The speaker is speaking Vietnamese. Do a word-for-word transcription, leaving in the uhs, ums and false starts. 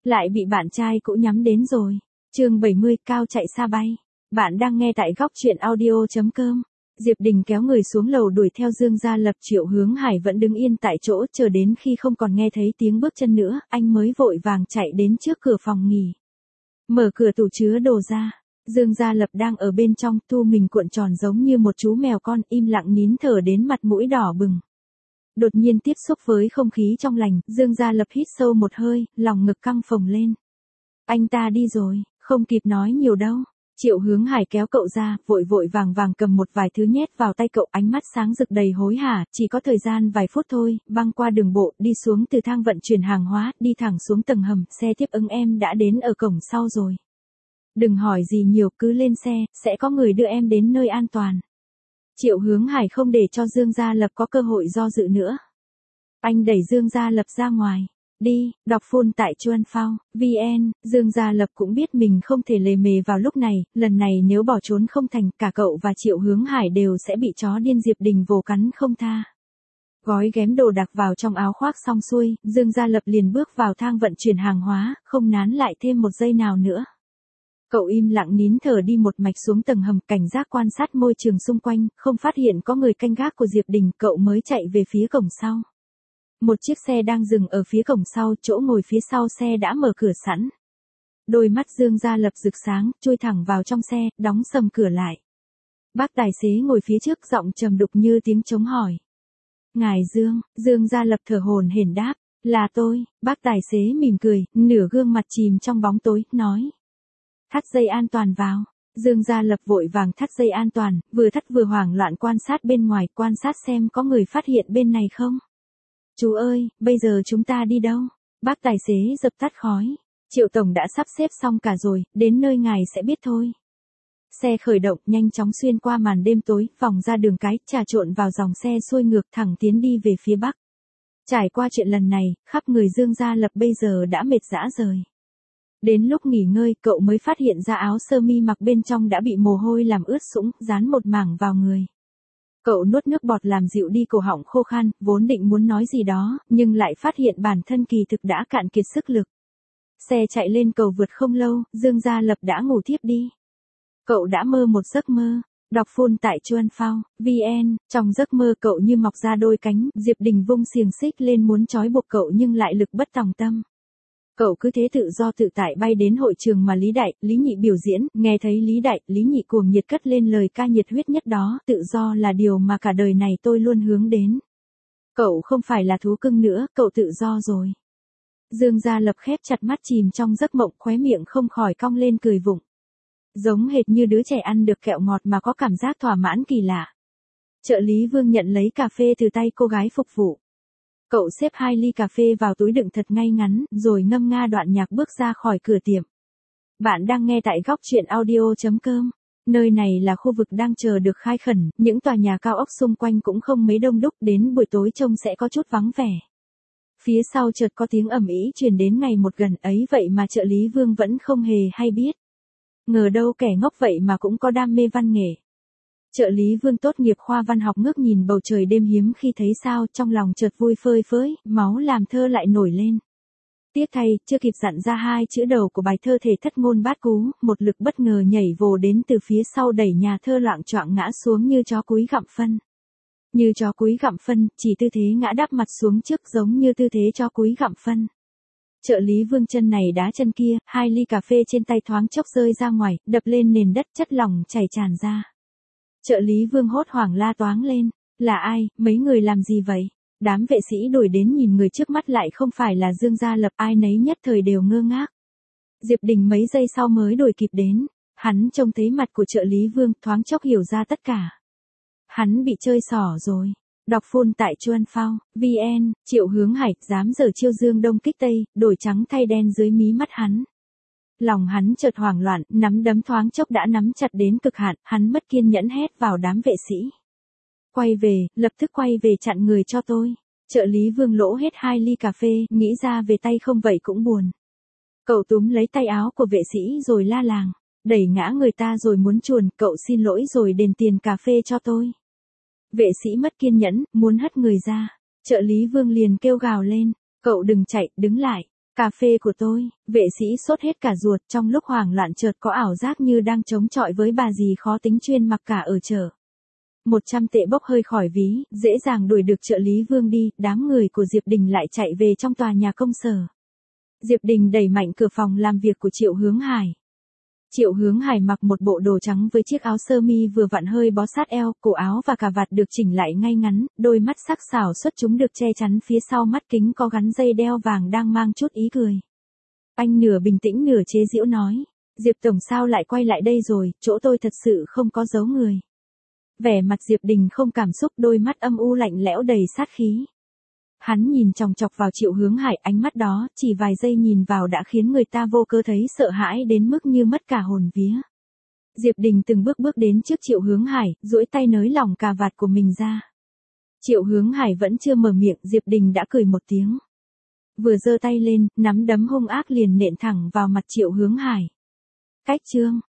Lại bị bạn trai cũ nhắm đến rồi. Chương bảy mươi, cao chạy xa bay. Bạn đang nghe tại góc truyện audio chấm com. Diệp Đình kéo người xuống lầu đuổi theo Dương Gia Lập. Triệu Hướng Hải vẫn đứng yên tại chỗ, chờ đến khi không còn nghe thấy tiếng bước chân nữa, anh mới vội vàng chạy đến trước cửa phòng nghỉ. Mở cửa tủ chứa đồ ra. Dương Gia Lập đang ở bên trong, thu mình cuộn tròn giống như một chú mèo con, im lặng nín thở đến mặt mũi đỏ bừng. Đột nhiên tiếp xúc với không khí trong lành, Dương Gia Lập hít sâu một hơi, lòng ngực căng phồng lên. Anh ta đi rồi, không kịp nói nhiều đâu. Triệu Hướng Hải kéo cậu ra, vội vội vàng vàng cầm một vài thứ nhét vào tay cậu, ánh mắt sáng rực đầy hối hả, chỉ có thời gian vài phút thôi, băng qua đường bộ, đi xuống từ thang vận chuyển hàng hóa, đi thẳng xuống tầng hầm, xe tiếp ứng em đã đến ở cổng sau rồi. Đừng hỏi gì nhiều, cứ lên xe, sẽ có người đưa em đến nơi an toàn. Triệu Hướng Hải không để cho Dương Gia Lập có cơ hội do dự nữa. Anh đẩy Dương Gia Lập ra ngoài. Đi, đọc full tại chuan phao, vn, Dương Gia Lập cũng biết mình không thể lề mề vào lúc này, lần này nếu bỏ trốn không thành, cả cậu và Triệu Hướng Hải đều sẽ bị chó điên Diệp Đình vồ cắn không tha. Gói ghém đồ đạc vào trong áo khoác xong xuôi, Dương Gia Lập liền bước vào thang vận chuyển hàng hóa, không nán lại thêm một giây nào nữa. Cậu im lặng nín thở đi một mạch xuống tầng hầm, cảnh giác quan sát môi trường xung quanh, không phát hiện có người canh gác của Diệp Đình, cậu mới chạy về phía cổng sau. Một chiếc xe đang dừng ở phía cổng sau, chỗ ngồi phía sau xe đã mở cửa sẵn. Đôi mắt Dương Gia Lập rực sáng, chui thẳng vào trong xe, đóng sầm cửa lại. Bác tài xế ngồi phía trước, giọng trầm đục như tiếng trống hỏi. Ngài Dương, Dương Gia Lập thở hổn hển đáp, là tôi. Bác tài xế mỉm cười, nửa gương mặt chìm trong bóng tối, nói. Thắt dây an toàn vào. Dương Gia Lập vội vàng thắt dây an toàn, vừa thắt vừa hoảng loạn quan sát bên ngoài, quan sát xem có người phát hiện bên này không. Chú ơi, bây giờ chúng ta đi đâu? Bác tài xế dập tắt khói. Triệu Tổng đã sắp xếp xong cả rồi, đến nơi ngài sẽ biết thôi. Xe khởi động, nhanh chóng xuyên qua màn đêm tối, vòng ra đường cái, trà trộn vào dòng xe xuôi ngược thẳng tiến đi về phía bắc. Trải qua chuyện lần này, khắp người Dương Gia Lập bây giờ đã mệt rã rời. Đến lúc nghỉ ngơi, cậu mới phát hiện ra áo sơ mi mặc bên trong đã bị mồ hôi làm ướt sũng, dán một mảng vào người. Cậu nuốt nước bọt làm dịu đi cổ họng khô khan, vốn định muốn nói gì đó, nhưng lại phát hiện bản thân kỳ thực đã cạn kiệt sức lực. Xe chạy lên cầu vượt không lâu, Dương Gia Lập đã ngủ thiếp đi. Cậu đã mơ một giấc mơ. Đọc full tại chuan phao, vn, trong giấc mơ cậu như mọc ra đôi cánh, Diệp Đình vung xiềng xích lên muốn trói buộc cậu nhưng lại lực bất tòng tâm. Cậu cứ thế tự do tự tại bay đến hội trường mà Lý Đại, Lý Nhị biểu diễn, nghe thấy Lý Đại, Lý Nhị cuồng nhiệt cất lên lời ca nhiệt huyết nhất đó, tự do là điều mà cả đời này tôi luôn hướng đến. Cậu không phải là thú cưng nữa, cậu tự do rồi. Dương Gia Lập khép chặt mắt chìm trong giấc mộng, khóe miệng không khỏi cong lên cười vụng. Giống hệt như đứa trẻ ăn được kẹo ngọt mà có cảm giác thỏa mãn kỳ lạ. Trợ lý Vương nhận lấy cà phê từ tay cô gái phục vụ. Cậu xếp hai ly cà phê vào túi đựng thật ngay ngắn, rồi ngâm nga đoạn nhạc bước ra khỏi cửa tiệm. Bạn đang nghe tại góc truyện audio chấm com. Nơi này là khu vực đang chờ được khai khẩn, những tòa nhà cao ốc xung quanh cũng không mấy đông đúc, đến buổi tối trông sẽ có chút vắng vẻ. Phía sau chợt có tiếng ầm ĩ truyền đến ngày một gần ấy, vậy mà trợ lý Vương vẫn không hề hay biết. Ngờ đâu kẻ ngốc vậy mà cũng có đam mê văn nghệ. Trợ lý Vương tốt nghiệp khoa văn học ngước nhìn bầu trời đêm hiếm khi thấy sao, trong lòng chợt vui phơi phới, máu làm thơ lại nổi lên. Tiếc thay, chưa kịp dặn ra hai chữ đầu của bài thơ thể thất ngôn bát cú, một lực bất ngờ nhảy vồ đến từ phía sau đẩy nhà thơ loạng choạng ngã xuống như chó cúi gặm phân. Như chó cúi gặm phân, chỉ tư thế ngã đắp mặt xuống trước giống như tư thế chó cúi gặm phân. Trợ lý Vương chân này đá chân kia, hai ly cà phê trên tay thoáng chốc rơi ra ngoài, đập lên nền đất, chất lỏng chảy tràn ra. Trợ lý Vương hốt hoảng la toáng lên. Là ai, mấy người làm gì vậy? Đám vệ sĩ đuổi đến nhìn người trước mắt lại không phải là Dương Gia Lập, ai nấy nhất thời đều ngơ ngác. Diệp Đình mấy giây sau mới đuổi kịp đến. Hắn trông thấy mặt của trợ lý Vương, thoáng chốc hiểu ra tất cả. Hắn bị chơi xỏ rồi. Đọc full tại chuan phao, vn, Triệu Hướng Hải, dám giở chiêu Dương Đông kích Tây, đổi trắng thay đen dưới mí mắt hắn. Lòng hắn chợt hoảng loạn, nắm đấm thoáng chốc đã nắm chặt đến cực hạn, hắn mất kiên nhẫn hét vào đám vệ sĩ. Quay về, lập tức quay về chặn người cho tôi. Trợ lý Vương lỗ hết hai ly cà phê, nghĩ ra về tay không vậy cũng buồn. Cậu túm lấy tay áo của vệ sĩ rồi la làng, đẩy ngã người ta rồi muốn chuồn, cậu xin lỗi rồi đền tiền cà phê cho tôi. Vệ sĩ mất kiên nhẫn, muốn hất người ra. Trợ lý Vương liền kêu gào lên, cậu đừng chạy, đứng lại. Cà phê của tôi, vệ sĩ sốt hết cả ruột, trong lúc hoảng loạn chợt có ảo giác như đang chống chọi với bà dì khó tính chuyên mặc cả ở chợ. Một trăm tệ bốc hơi khỏi ví, dễ dàng đuổi được trợ lý Vương đi, đám người của Diệp Đình lại chạy về trong tòa nhà công sở. Diệp Đình đẩy mạnh cửa phòng làm việc của Triệu Hướng Hải. Triệu Hướng Hải mặc một bộ đồ trắng với chiếc áo sơ mi vừa vặn hơi bó sát eo, cổ áo và cà vạt được chỉnh lại ngay ngắn, đôi mắt sắc sảo xuất chúng được che chắn phía sau mắt kính có gắn dây đeo vàng đang mang chút ý cười. Anh nửa bình tĩnh nửa chế giễu nói, Diệp Tổng sao lại quay lại đây rồi, chỗ tôi thật sự không có giấu người. Vẻ mặt Diệp Đình không cảm xúc, đôi mắt âm u lạnh lẽo đầy sát khí. Hắn nhìn chòng chọc vào Triệu Hướng Hải, ánh mắt đó, chỉ vài giây nhìn vào đã khiến người ta vô cớ thấy sợ hãi đến mức như mất cả hồn vía. Diệp Đình từng bước bước đến trước Triệu Hướng Hải, duỗi tay nới lỏng cà vạt của mình ra. Triệu Hướng Hải vẫn chưa mở miệng, Diệp Đình đã cười một tiếng. Vừa giơ tay lên, nắm đấm hung ác liền nện thẳng vào mặt Triệu Hướng Hải. Cách chương